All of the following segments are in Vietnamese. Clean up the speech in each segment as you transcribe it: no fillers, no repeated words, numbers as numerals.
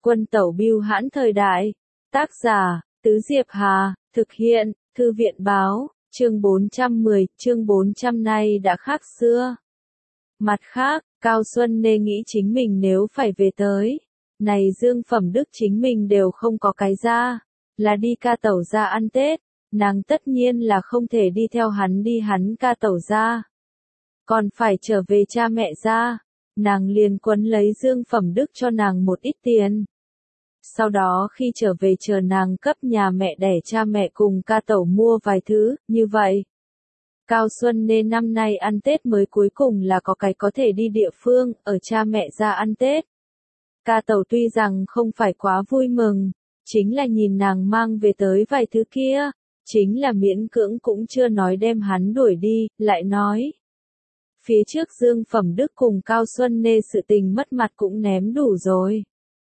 Quân tẩu bưu hãn thời đại. Tác giả, Tứ Diệp Hà, thực hiện, Thư viện báo, chương 410, chương 400 nay đã khác xưa. Mặt khác, Cao Xuân Nê nghĩ chính mình nếu phải về tới, này dương phẩm đức chính mình đều không có cái ra, là đi ca tẩu ra ăn Tết, nàng tất nhiên là không thể đi theo hắn đi hắn ca tẩu ra. Còn phải trở về cha mẹ ra, nàng liền quấn lấy dương phẩm đức cho nàng một ít tiền. Sau đó khi trở về chờ nàng cấp nhà mẹ đẻ cha mẹ cùng ca tẩu mua vài thứ, như vậy. Cao Xuân Nê năm nay ăn Tết mới cuối cùng là có cái có thể đi địa phương, ở cha mẹ ra ăn Tết. Ca tẩu tuy rằng không phải quá vui mừng, chính là nhìn nàng mang về tới vài thứ kia, chính là miễn cưỡng cũng chưa nói đem hắn đuổi đi, lại nói. Phía trước Dương Phẩm Đức cùng Cao Xuân Nê sự tình mất mặt cũng ném đủ rồi.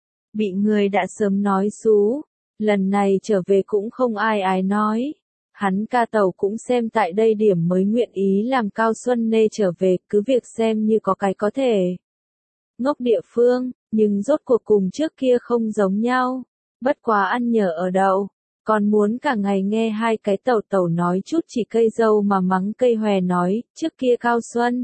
Bị người đã sớm nói xú, lần này trở về cũng không ai nói. Hắn ca tẩu cũng xem tại đây điểm mới nguyện ý làm Cao Xuân Nê trở về, cứ việc xem như có cái có thể. Ngốc địa phương, nhưng rốt cuộc cùng trước kia không giống nhau. Bất quá ăn nhờ ở đậu, còn muốn cả ngày nghe hai cái tẩu tẩu nói chút chỉ cây dâu mà mắng cây hòe nói, trước kia Cao Xuân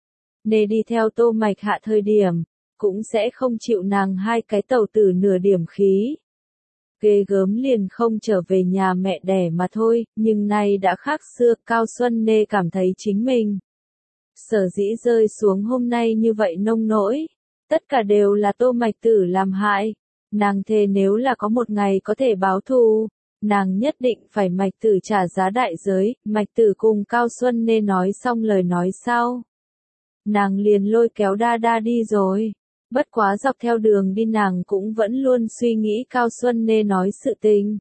Nê đi theo Tô Mạch Hạ thời điểm, cũng sẽ không chịu nàng hai cái tẩu tử nửa điểm khí. Ghê gớm liền không trở về nhà mẹ đẻ mà thôi, nhưng nay đã khác xưa, Cao Xuân Nê cảm thấy chính mình. Sở dĩ rơi xuống hôm nay như vậy nông nỗi, tất cả đều là Tô Mạch Tử làm hại. Nàng thề nếu là có một ngày có thể báo thù, nàng nhất định phải Mạch Tử trả giá đại giới. Mạch Tử cùng Cao Xuân Nê nói xong lời nói sau, nàng liền lôi kéo đa đa đi rồi. Bất quá dọc theo đường đi nàng cũng vẫn luôn suy nghĩ Cao Xuân Nê nói sự tình.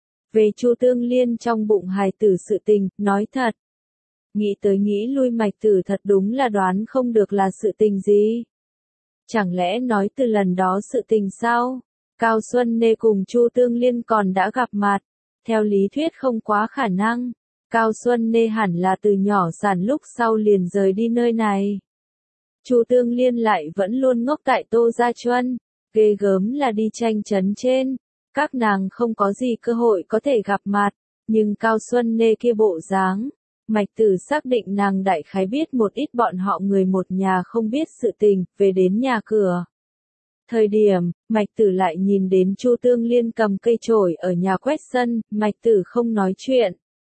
Về Chu Tương Liên trong bụng hài tử sự tình, nói thật. Nghĩ tới nghĩ lui Mạch Tử thật đúng là đoán không được là sự tình gì. Chẳng lẽ nói từ lần đó sự tình sau, Cao Xuân Nê cùng Chu Tương Liên còn đã gặp mặt. Theo lý thuyết không quá khả năng. Cao Xuân Nê hẳn là từ nhỏ sản lúc sau liền rời đi nơi này. Chu Tương Liên lại vẫn luôn ngốc tại Tô Gia Chuân, ghê gớm là đi tranh chấn trên, các nàng không có gì cơ hội có thể gặp mặt, nhưng Cao Xuân Nê kia bộ dáng, Mạch Tử xác định nàng đại khái biết một ít bọn họ người một nhà không biết sự tình, về đến nhà cửa. Thời điểm, Mạch Tử lại nhìn đến Chu Tương Liên cầm cây chổi ở nhà quét sân, Mạch Tử không nói chuyện,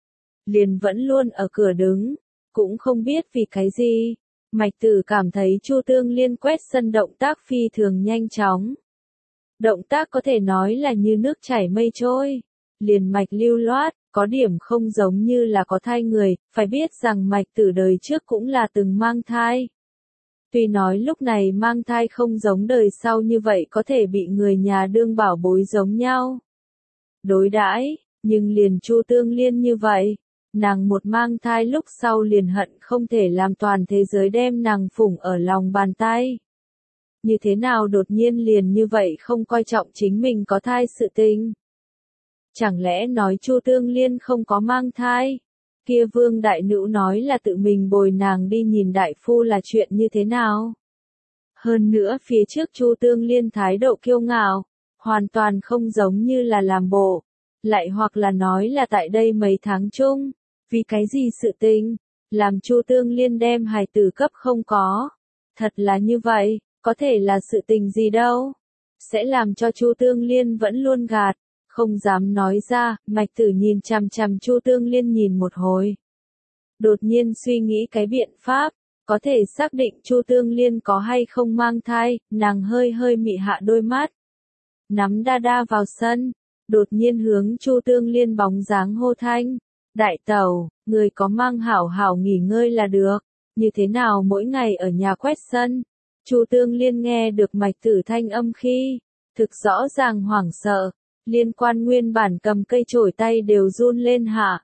liền vẫn luôn ở cửa đứng, cũng không biết vì cái gì. Mạch Tử cảm thấy Chu Tương Liên quét sân động tác phi thường nhanh chóng. Động tác có thể nói là như nước chảy mây trôi, liền mạch lưu loát, có điểm không giống như là có thai người, phải biết rằng Mạch Tử đời trước cũng là từng mang thai. Tuy nói lúc này mang thai không giống đời sau như vậy có thể bị người nhà đương bảo bối giống nhau đối đãi, nhưng liền Chu Tương Liên như vậy. Nàng một mang thai lúc sau liền hận không thể làm toàn thế giới đem nàng phủng ở lòng bàn tay. Như thế nào đột nhiên liền như vậy không coi trọng chính mình có thai sự tình. Chẳng lẽ nói Chu Tương Liên không có mang thai? Kia Vương Đại Nữ nói là tự mình bồi nàng đi nhìn đại phu là chuyện như thế nào? Hơn nữa phía trước Chu Tương Liên thái độ kiêu ngạo, hoàn toàn không giống như là làm bộ. Lại hoặc là nói là tại đây mấy tháng chung. Vì cái gì sự tình, làm Chu Tương Liên đem hài tử cấp không có. Thật là như vậy, có thể là sự tình gì đâu. Sẽ làm cho Chu Tương Liên vẫn luôn gạt, không dám nói ra. Mạch Tử nhìn chằm chằm Chu Tương Liên nhìn một hồi. Đột nhiên suy nghĩ cái biện pháp, có thể xác định Chu Tương Liên có hay không mang thai, nàng hơi mị hạ đôi mắt. Nắm đa đa vào sân, đột nhiên hướng Chu Tương Liên bóng dáng hô thanh. Đại tẩu, người có mang hảo hảo nghỉ ngơi là được, như thế nào mỗi ngày ở nhà quét sân. Chu Tương Liên nghe được Mạch Tử thanh âm khi, thực rõ ràng hoảng sợ, liên quan nguyên bản cầm cây chổi tay đều run lên hạ.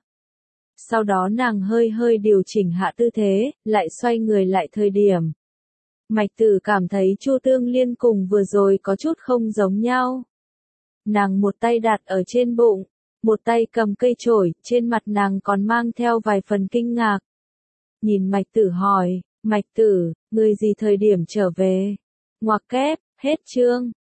Sau đó nàng hơi điều chỉnh hạ tư thế, lại xoay người lại thời điểm. Mạch Tử cảm thấy Chu Tương Liên cùng vừa rồi có chút không giống nhau. Nàng một tay đặt ở trên bụng. Một tay cầm cây chổi, trên mặt nàng còn mang theo vài phần kinh ngạc. Nhìn Mạch Tử hỏi, Mạch Tử, người gì thời điểm trở về? Ngoặc kép, hết chương.